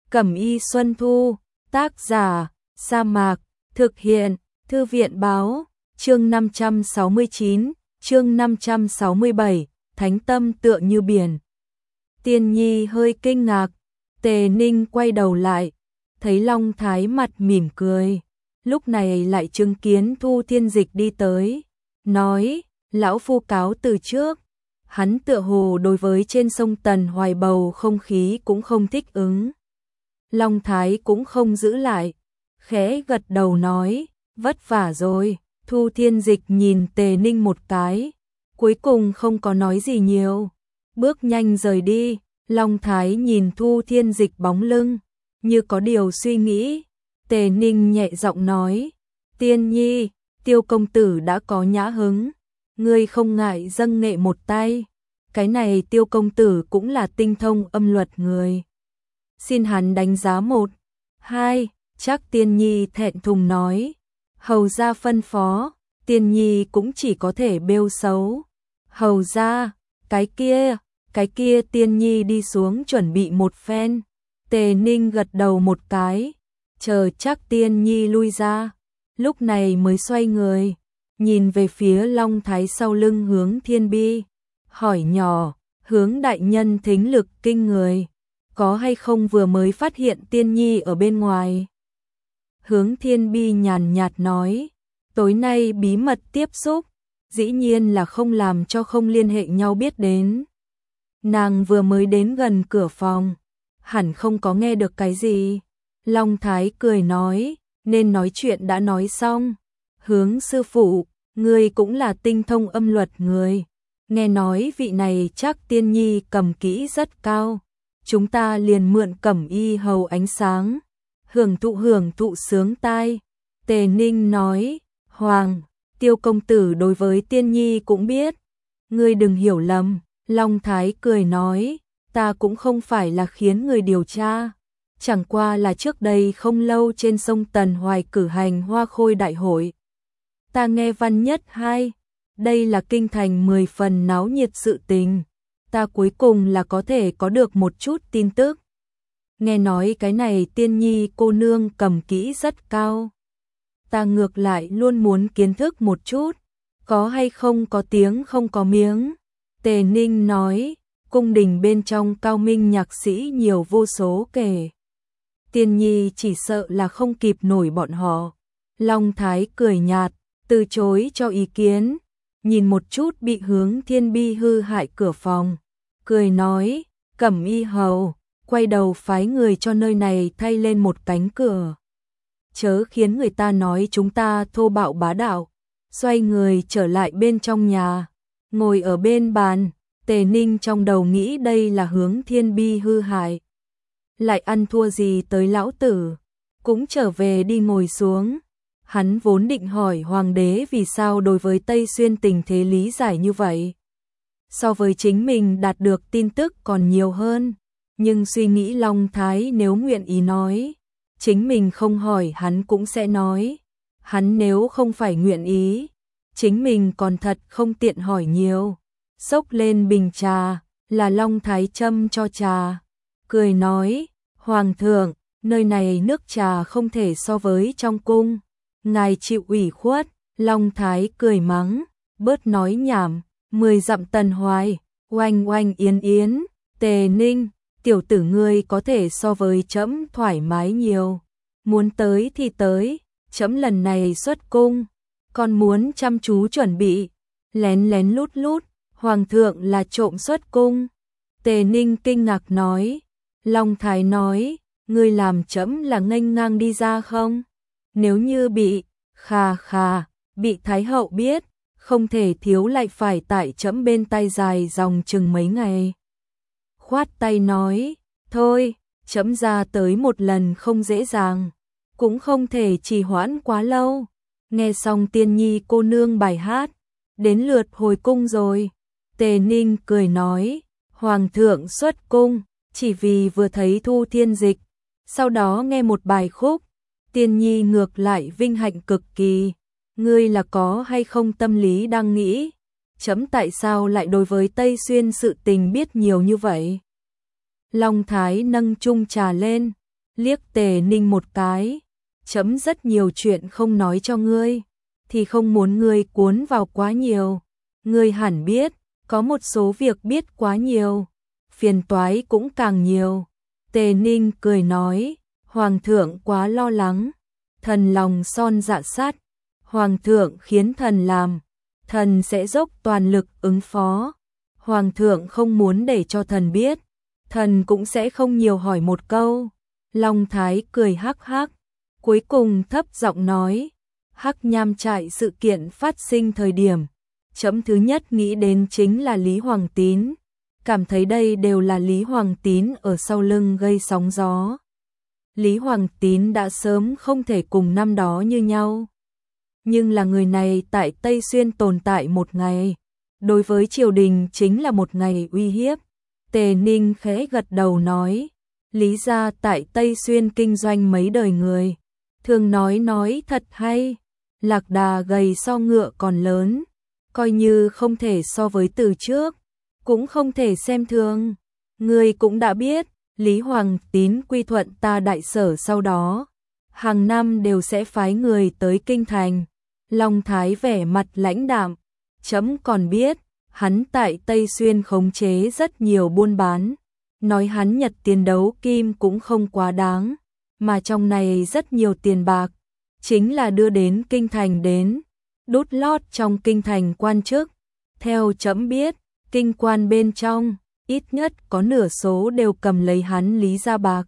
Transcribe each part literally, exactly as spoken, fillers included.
Cẩm y Xuân Thu, tác giả, Sa Mạc, thực hiện, Thư viện báo, chương năm trăm sáu mươi chín, chương năm trăm sáu mươi bảy, thánh tâm tựa như biển. Tiên Nhi hơi kinh ngạc, Tề Ninh quay đầu lại, thấy Long Thái mặt mỉm cười, lúc này lại chứng kiến Thu Thiên Dịch đi tới, nói, lão phu cáo từ trước. Hắn tựa hồ đối với trên sông Tần Hoài bầu không khí cũng không thích ứng. Long Thái cũng không giữ lại, khẽ gật đầu nói, vất vả rồi. Thu Thiên Dịch nhìn Tề Ninh một cái, cuối cùng không có nói gì nhiều, bước nhanh rời đi. Long Thái nhìn Thu Thiên Dịch bóng lưng, như có điều suy nghĩ. Tề Ninh nhẹ giọng nói, Tiên Nhi, Tiêu công tử đã có nhã hứng, ngươi không ngại dâng nghệ một tay. Cái này Tiêu công tử cũng là tinh thông âm luật người, xin hắn đánh giá một, hai. Chắc Tiên Nhi thẹn thùng nói, hầu gia phân phó. Tiên Nhi cũng chỉ có thể bêu xấu, hầu gia, cái kia, cái kia. Tiên Nhi đi xuống chuẩn bị một phen. Tề Ninh gật đầu một cái, chờ Chắc Tiên Nhi lui ra, lúc này mới xoay người, nhìn về phía Long Thái sau lưng Hướng Thiên Bi, hỏi nhỏ, Hướng đại nhân thính lực kinh người, có hay không vừa mới phát hiện Tiên Nhi ở bên ngoài? Hướng Thiên Bi nhàn nhạt nói, tối nay bí mật tiếp xúc, dĩ nhiên là không làm cho không liên hệ nhau biết đến. Nàng vừa mới đến gần cửa phòng, hẳn không có nghe được cái gì. Long Thái cười nói, nên nói chuyện đã nói xong. Hướng sư phụ, ngươi cũng là tinh thông âm luật người, nghe nói vị này Chắc Tiên Nhi cầm kỹ rất cao, chúng ta liền mượn Cẩm y hầu ánh sáng, hưởng thụ hưởng thụ sướng tai. Tề Ninh nói, Hoàng, Tiêu công tử đối với Tiên Nhi cũng biết, ngươi đừng hiểu lầm. Long Thái cười nói, ta cũng không phải là khiến người điều tra, chẳng qua là trước đây không lâu trên sông Tần Hoài cử hành hoa khôi đại hội. Ta nghe văn nhất hai, đây là kinh thành mười phần náo nhiệt sự tình, ta cuối cùng là có thể có được một chút tin tức. Nghe nói cái này Tiên Nhi cô nương cầm kỹ rất cao, ta ngược lại luôn muốn kiến thức một chút, có hay không có tiếng không có miếng. Tề Ninh nói, cung đình bên trong cao minh nhạc sĩ nhiều vô số kể, Tiên Nhi chỉ sợ là không kịp nổi bọn họ. Long Thái cười nhạt, từ chối cho ý kiến, nhìn một chút bị Hướng Thiên Bi hư hại cửa phòng, cười nói, Cẩm y hầu, quay đầu phái người cho nơi này thay lên một cánh cửa, chớ khiến người ta nói chúng ta thô bạo bá đạo. Xoay người trở lại bên trong nhà, ngồi ở bên bàn. Tề Ninh trong đầu nghĩ đây là Hướng Thiên Bi hư hại, lại ăn thua gì tới lão tử, cũng trở về đi ngồi xuống. Hắn vốn định hỏi hoàng đế vì sao đối với Tây Xuyên tình thế lý giải như vậy, so với chính mình đạt được tin tức còn nhiều hơn, nhưng suy nghĩ Long Thái nếu nguyện ý nói, chính mình không hỏi hắn cũng sẽ nói, hắn nếu không phải nguyện ý, chính mình còn thật không tiện hỏi nhiều. Xốc lên bình trà, là Long Thái châm cho trà, cười nói, Hoàng thượng, nơi này nước trà không thể so với trong cung, ngài chịu ủy khuất. Long Thái cười mắng, bớt nói nhảm, mười dặm Tần Hoài, oanh oanh yến yến. Tề Ninh, tiểu tử ngươi có thể so với trẫm thoải mái nhiều, muốn tới thì tới, trẫm lần này xuất cung, còn muốn chăm chú chuẩn bị, lén lén lút lút. Hoàng thượng là trộm xuất cung. Tề Ninh kinh ngạc nói. Long Thái nói, ngươi làm trẫm là nghênh ngang đi ra không? Nếu như bị, khà khà, bị Thái hậu biết, không thể thiếu lại phải tại trẫm bên tay dài dòng chừng mấy ngày. Khoát tay nói, thôi, trẫm ra tới một lần không dễ dàng, cũng không thể trì hoãn quá lâu. Nghe xong Tiên Nhi cô nương bài hát, đến lượt hồi cung rồi. Tề Ninh cười nói, Hoàng thượng xuất cung, chỉ vì vừa thấy Thu Thiên Dịch, sau đó nghe một bài khúc, Tiên Nhi ngược lại vinh hạnh cực kỳ. Ngươi là có hay không tâm lý đang nghĩ, chấm tại sao lại đối với Tây Xuyên sự tình biết nhiều như vậy? Long Thái nâng chung trà lên, liếc Tề Ninh một cái, chấm rất nhiều chuyện không nói cho ngươi, thì không muốn ngươi cuốn vào quá nhiều. Ngươi hẳn biết, có một số việc biết quá nhiều, phiền toái cũng càng nhiều. Tề Ninh cười nói, Hoàng thượng quá lo lắng, thần lòng son dạ sắt, Hoàng thượng khiến thần làm, thần sẽ dốc toàn lực ứng phó. Hoàng thượng không muốn để cho thần biết, thần cũng sẽ không nhiều hỏi một câu. Long Thái cười hắc hắc, cuối cùng thấp giọng nói, Hắc Nham trại sự kiện phát sinh thời điểm, chấm thứ nhất nghĩ đến chính là Lý Hoàng Tín, cảm thấy đây đều là Lý Hoàng Tín ở sau lưng gây sóng gió. Lý Hoàng Tín đã sớm không thể cùng năm đó như nhau, nhưng là người này tại Tây Xuyên tồn tại một ngày, đối với triều đình chính là một ngày uy hiếp. Tề Ninh khẽ gật đầu nói, Lý gia tại Tây Xuyên kinh doanh mấy đời người, thường nói nói thật hay, lạc đà gầy so ngựa còn lớn, coi như không thể so với từ trước, cũng không thể xem thường. Người cũng đã biết, Lý Hoàng Tín quy thuận ta đại sở sau đó, hàng năm đều sẽ phái người tới kinh thành. Long Thái vẻ mặt lãnh đạm, chấm còn biết, hắn tại Tây Xuyên khống chế rất nhiều buôn bán, nói hắn nhặt tiền đấu kim cũng không quá đáng, mà trong này rất nhiều tiền bạc, chính là đưa đến kinh thành đến, đút lót trong kinh thành quan chức. Theo chấm biết, kinh quan bên trong, ít nhất có nửa số đều cầm lấy hắn Lý gia bạc.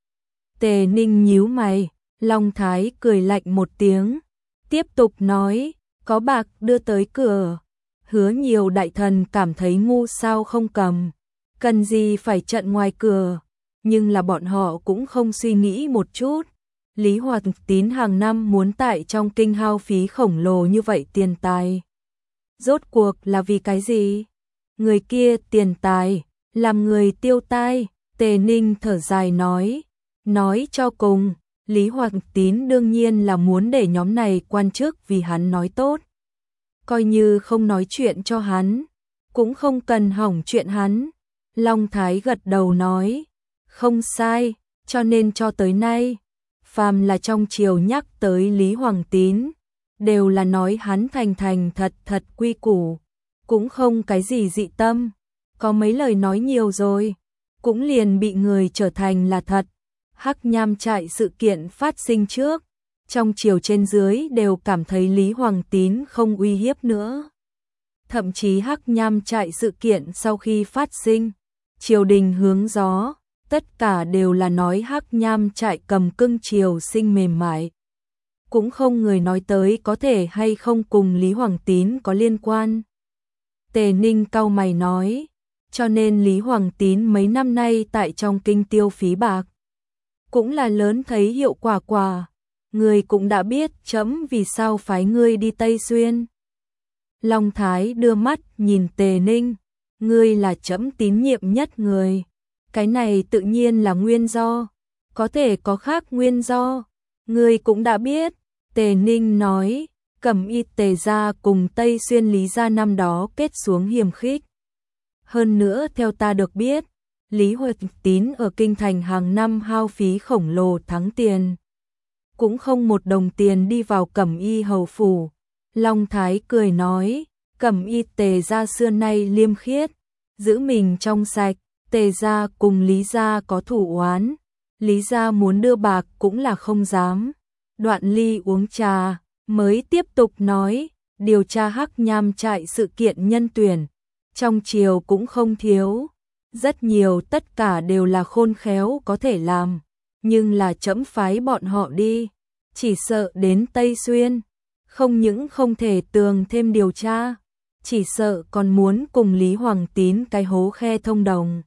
Tề Ninh nhíu mày, Long Thái cười lạnh một tiếng, tiếp tục nói, có bạc đưa tới cửa, hứa nhiều đại thần cảm thấy ngu sao không cầm, cần gì phải trận ngoài cửa, nhưng là bọn họ cũng không suy nghĩ một chút. Lý Hoàng Tín hàng năm muốn tại trong kinh hao phí khổng lồ như vậy tiền tài, rốt cuộc là vì cái gì? Người kia tiền tài, làm người tiêu tai. Tề Ninh thở dài nói, nói cho cùng, Lý Hoàng Tín đương nhiên là muốn để nhóm này quan chức vì hắn nói tốt, coi như không nói chuyện cho hắn, cũng không cần hỏng chuyện hắn. Long Thái gật đầu nói, không sai, cho nên cho tới nay, phàm là trong triều nhắc tới Lý Hoàng Tín, đều là nói hắn thành thành thật thật quy củ, cũng không cái gì dị tâm, có mấy lời nói nhiều rồi, cũng liền bị người trở thành là thật. Hắc Nham trại sự kiện phát sinh trước, trong triều trên dưới đều cảm thấy Lý Hoàng Tín không uy hiếp nữa. Thậm chí Hắc Nham trại sự kiện sau khi phát sinh, triều đình hướng gió, tất cả đều là nói Hắc Nham trại cầm cưng triều sinh mềm mại. Cũng không người nói tới có thể hay không cùng Lý Hoàng Tín có liên quan. Tề Ninh cau mày nói, cho nên Lý Hoàng Tín mấy năm nay tại trong kinh tiêu phí bạc, cũng là lớn thấy hiệu quả quả. Người cũng đã biết chấm vì sao phái ngươi đi Tây Xuyên. Long Thái đưa mắt nhìn Tề Ninh, ngươi là chấm tín nhiệm nhất người, cái này tự nhiên là nguyên do, có thể có khác nguyên do, ngươi cũng đã biết. Tề Ninh nói, Cẩm Y Tề gia cùng Tây Xuyên Lý gia năm đó kết xuống hiềm khích. Hơn nữa theo ta được biết, Lý Hoàng Tín ở kinh thành hàng năm hao phí khổng lồ thắng tiền, cũng không một đồng tiền đi vào Cẩm Y hầu phủ. Long Thái cười nói, Cẩm Y Tề gia xưa nay liêm khiết, giữ mình trong sạch, Tề gia cùng Lý gia có thủ oán, Lý gia muốn đưa bạc cũng là không dám. Đoạn ly uống trà, mới tiếp tục nói, điều tra Hắc Nham trại sự kiện nhân tuyển, trong triều cũng không thiếu, rất nhiều, tất cả đều là khôn khéo có thể làm, nhưng là chấm phái bọn họ đi, chỉ sợ đến Tây Xuyên, không những không thể tường thêm điều tra, chỉ sợ còn muốn cùng Lý Hoàng Tín cái hố khe thông đồng.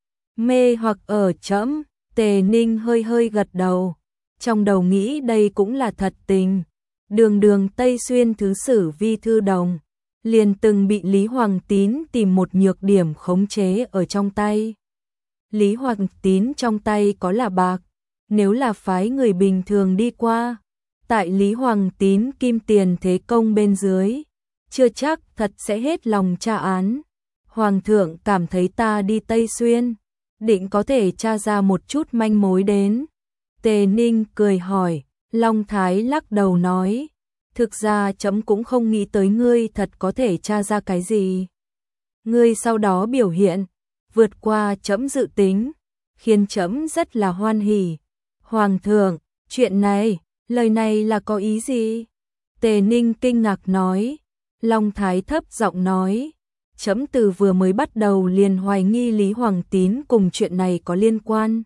Mê hoặc ở chấm. Tề Ninh hơi hơi gật đầu, trong đầu nghĩ đây cũng là thật tình. Đường đường Tây Xuyên thứ sử Vi Thư Đồng, liền từng bị Lý Hoàng Tín tìm một nhược điểm khống chế ở trong tay. Lý Hoàng Tín trong tay có là bạc, nếu là phái người bình thường đi qua, tại Lý Hoàng Tín kim tiền thế công bên dưới, chưa chắc thật sẽ hết lòng tra án. Hoàng thượng cảm thấy ta đi Tây Xuyên, định có thể tra ra một chút manh mối đến. Tề Ninh cười hỏi, Long Thái lắc đầu nói, thực ra trẫm cũng không nghĩ tới ngươi thật có thể tra ra cái gì. Ngươi sau đó biểu hiện, vượt qua trẫm dự tính, khiến trẫm rất là hoan hỉ. Hoàng thượng, chuyện này, lời này là có ý gì? Tề Ninh kinh ngạc nói. Long Thái thấp giọng nói, trẫm từ vừa mới bắt đầu liền hoài nghi Lý Hoàng Tín cùng chuyện này có liên quan.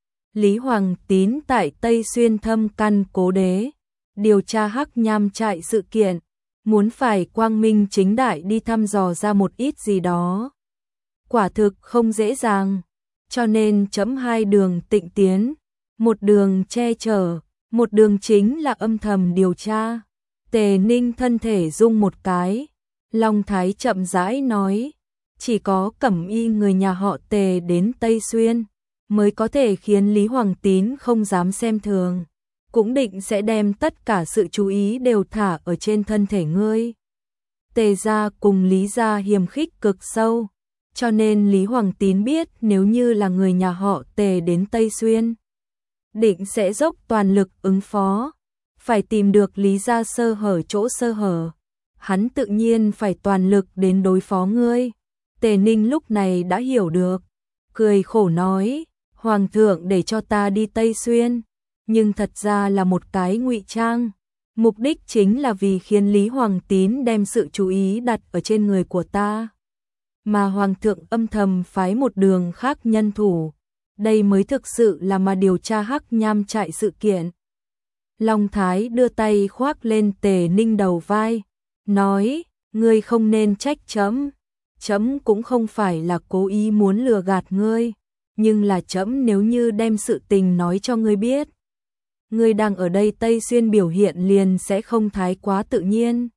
Lý Hoàng Tín tại Tây Xuyên thâm căn cố đế, điều tra Hắc Nham trại sự kiện, muốn phải quang minh chính đại đi thăm dò ra một ít gì đó. Quả thực không dễ dàng, cho nên chấm hai đường tịnh tiến, một đường che chở, một đường chính là âm thầm điều tra. Tề Ninh thân thể rung một cái, Long Thái chậm rãi nói, chỉ có Cẩm Y người nhà họ Tề đến Tây Xuyên, mới có thể khiến Lý Hoàng Tín không dám xem thường, cũng định sẽ đem tất cả sự chú ý đều thả ở trên thân thể ngươi. Tề gia cùng Lý gia hiềm khích cực sâu, cho nên Lý Hoàng Tín biết nếu như là người nhà họ Tề đến Tây Xuyên, định sẽ dốc toàn lực ứng phó, phải tìm được Lý gia sơ hở chỗ sơ hở, hắn tự nhiên phải toàn lực đến đối phó ngươi. Tề Ninh lúc này đã hiểu được, cười khổ nói, Hoàng thượng để cho ta đi Tây Xuyên, nhưng thật ra là một cái ngụy trang, mục đích chính là vì khiến Lý Hoàng Tín đem sự chú ý đặt ở trên người của ta. Mà Hoàng thượng âm thầm phái một đường khác nhân thủ, đây mới thực sự là mà điều tra Hắc Nham trại sự kiện. Long Thái đưa tay khoác lên Tề Ninh đầu vai, nói, ngươi không nên trách trẫm, trẫm cũng không phải là cố ý muốn lừa gạt ngươi, nhưng là trẫm nếu như đem sự tình nói cho ngươi biết, ngươi đang ở đây Tây Xuyên biểu hiện liền sẽ không thái quá tự nhiên.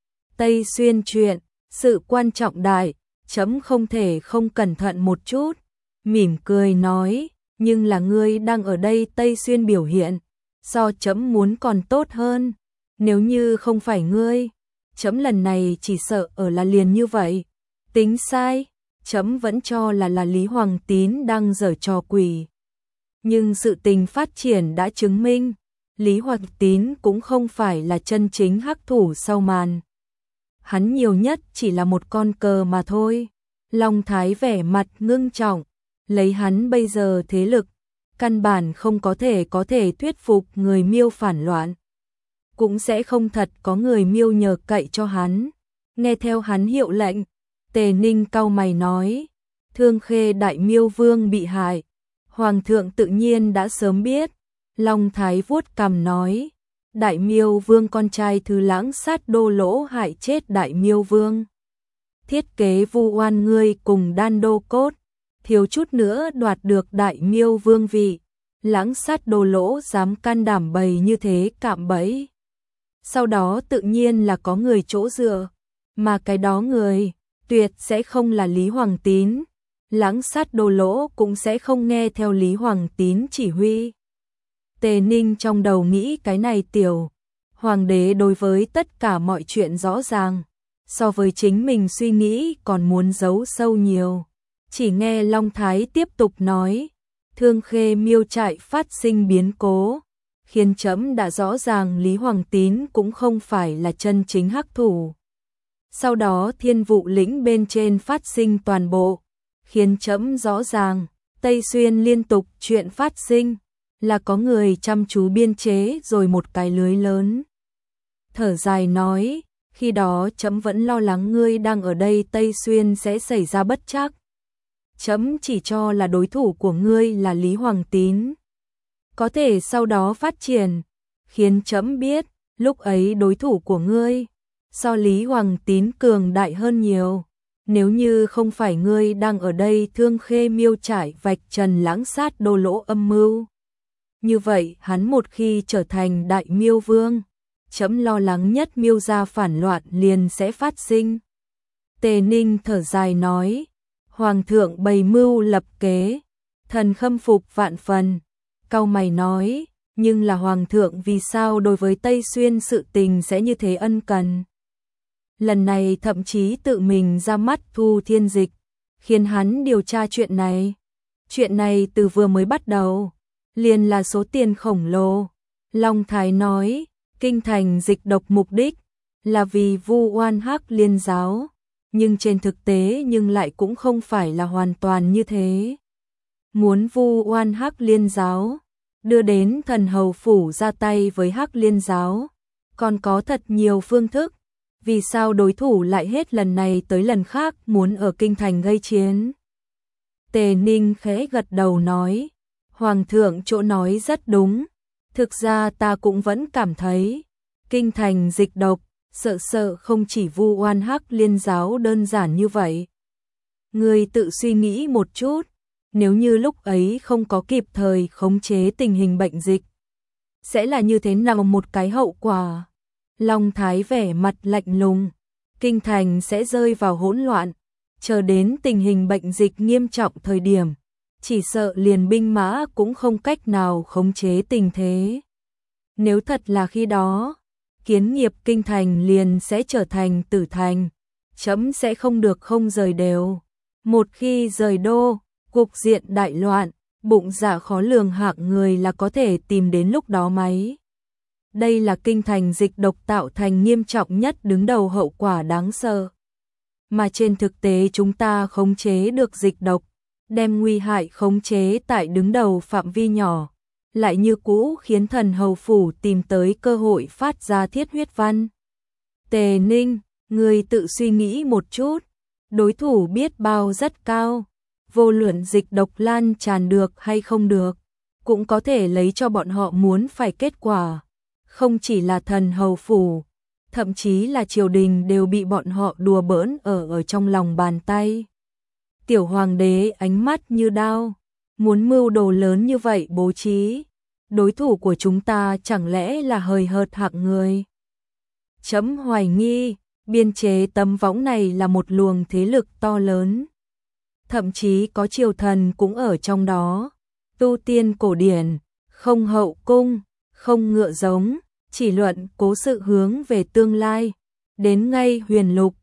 Tây Xuyên chuyện, sự quan trọng đại, trẫm không thể không cẩn thận một chút. Mỉm cười nói, nhưng là ngươi đang ở đây Tây Xuyên biểu hiện, so trẫm muốn còn tốt hơn. Nếu như không phải ngươi, trẫm lần này chỉ sợ ở là liền như vậy. Tính sai, trẫm vẫn cho là là Lý Hoàng Tín đang giở trò quỷ. Nhưng sự tình phát triển đã chứng minh, Lý Hoàng Tín cũng không phải là chân chính hắc thủ sau màn. Hắn nhiều nhất chỉ là một con cờ mà thôi. Long Thái vẻ mặt ngưng trọng, lấy hắn bây giờ thế lực, căn bản không có thể có thể thuyết phục người Miêu phản loạn. Cũng sẽ không thật có người Miêu nhờ cậy cho hắn. Nghe theo hắn hiệu lệnh, Tề Ninh cau mày nói, Thương Khê Đại Miêu Vương bị hại, Hoàng thượng tự nhiên đã sớm biết. Long Thái vuốt cằm nói, Đại Miêu Vương con trai Thứ Lãng Sát Đô Lỗ hại chết Đại Miêu Vương. Thiết kế vu oan ngươi cùng Đan Đô Cốt, thiếu chút nữa đoạt được Đại Miêu Vương vị. Lãng Sát Đô Lỗ dám can đảm bày như thế cạm bẫy. Sau đó tự nhiên là có người chỗ dựa, mà cái đó người tuyệt sẽ không là Lý Hoàng Tín. Lãng Sát Đô Lỗ cũng sẽ không nghe theo Lý Hoàng Tín chỉ huy. Tề Ninh trong đầu nghĩ cái này tiểu hoàng đế đối với tất cả mọi chuyện rõ ràng, so với chính mình suy nghĩ còn muốn giấu sâu nhiều. Chỉ nghe Long Thái tiếp tục nói, Thương Khê Miêu trại phát sinh biến cố, khiến trẫm đã rõ ràng Lý Hoàng Tín cũng không phải là chân chính hắc thủ. Sau đó Thiên Vụ lĩnh bên trên phát sinh toàn bộ, khiến trẫm rõ ràng, Tây Xuyên liên tục chuyện phát sinh, là có người chăm chú biên chế rồi một cái lưới lớn. Thở dài nói, khi đó trẫm vẫn lo lắng ngươi đang ở đây Tây Xuyên sẽ xảy ra bất trắc. Trẫm chỉ cho là đối thủ của ngươi là Lý Hoàng Tín. Có thể sau đó phát triển, khiến trẫm biết, lúc ấy đối thủ của ngươi, so Lý Hoàng Tín cường đại hơn nhiều. Nếu như không phải ngươi đang ở đây Thương Khê Miêu trại vạch trần Lãng Sát Đô Lỗ âm mưu, như vậy hắn một khi trở thành Đại Miêu Vương, trẫm lo lắng nhất Miêu gia phản loạn liền sẽ phát sinh. Tề Ninh thở dài nói, Hoàng thượng bày mưu lập kế, thần khâm phục vạn phần. Cau mày nói, nhưng là Hoàng thượng vì sao đối với Tây Xuyên sự tình sẽ như thế ân cần. Lần này thậm chí tự mình ra mắt Thu Thiên Dịch, khiến hắn điều tra chuyện này. Chuyện này từ vừa mới bắt đầu, liền là số tiền khổng lồ. Long Thái nói, kinh thành dịch độc mục đích là vì vu oan Hắc Liên giáo, nhưng trên thực tế nhưng lại cũng không phải là hoàn toàn như thế. Muốn vu oan Hắc Liên giáo, đưa đến thần hầu phủ ra tay với Hắc Liên giáo, còn có thật nhiều phương thức. Vì sao đối thủ lại hết lần này tới lần khác muốn ở kinh thành gây chiến? Tề Ninh khẽ gật đầu nói, Hoàng thượng chỗ nói rất đúng. Thực ra ta cũng vẫn cảm thấy, kinh thành dịch độc, sợ sợ không chỉ vu oan Hắc Liên giáo đơn giản như vậy. Người tự suy nghĩ một chút, nếu như lúc ấy không có kịp thời khống chế tình hình bệnh dịch, sẽ là như thế nào một cái hậu quả? Long Thái vẻ mặt lạnh lùng, kinh thành sẽ rơi vào hỗn loạn, chờ đến tình hình bệnh dịch nghiêm trọng thời điểm, chỉ sợ liền binh mã cũng không cách nào khống chế tình thế. Nếu thật là khi đó, kiến nghiệp kinh thành liền sẽ trở thành tử thành, chấm sẽ không được không rời đều. Một khi rời đô, cục diện đại loạn, bụng dạ khó lường hạng người là có thể tìm đến lúc đó máy. Đây là kinh thành dịch độc tạo thành nghiêm trọng nhất đứng đầu hậu quả đáng sợ. Mà trên thực tế chúng ta khống chế được dịch độc, đem nguy hại khống chế tại đứng đầu phạm vi nhỏ, lại như cũ khiến thần hầu phủ tìm tới cơ hội phát ra thiết huyết văn. Tề Ninh, người tự suy nghĩ một chút, đối thủ biết bao rất cao, vô luận dịch độc lan tràn được hay không được, cũng có thể lấy cho bọn họ muốn phải kết quả. Không chỉ là thần hầu phủ, thậm chí là triều đình đều bị bọn họ đùa bỡn ở ở trong lòng bàn tay. Tiểu hoàng đế ánh mắt như đao, muốn mưu đồ lớn như vậy bố trí, đối thủ của chúng ta chẳng lẽ là hời hợt hạng người? Chấm hoài nghi, biên chế tấm võng này là một luồng thế lực to lớn. Thậm chí có triều thần cũng ở trong đó. Tu tiên cổ điển, không hậu cung, không ngựa giống, chỉ luận cố sự hướng về tương lai. Đến ngay huyền lục,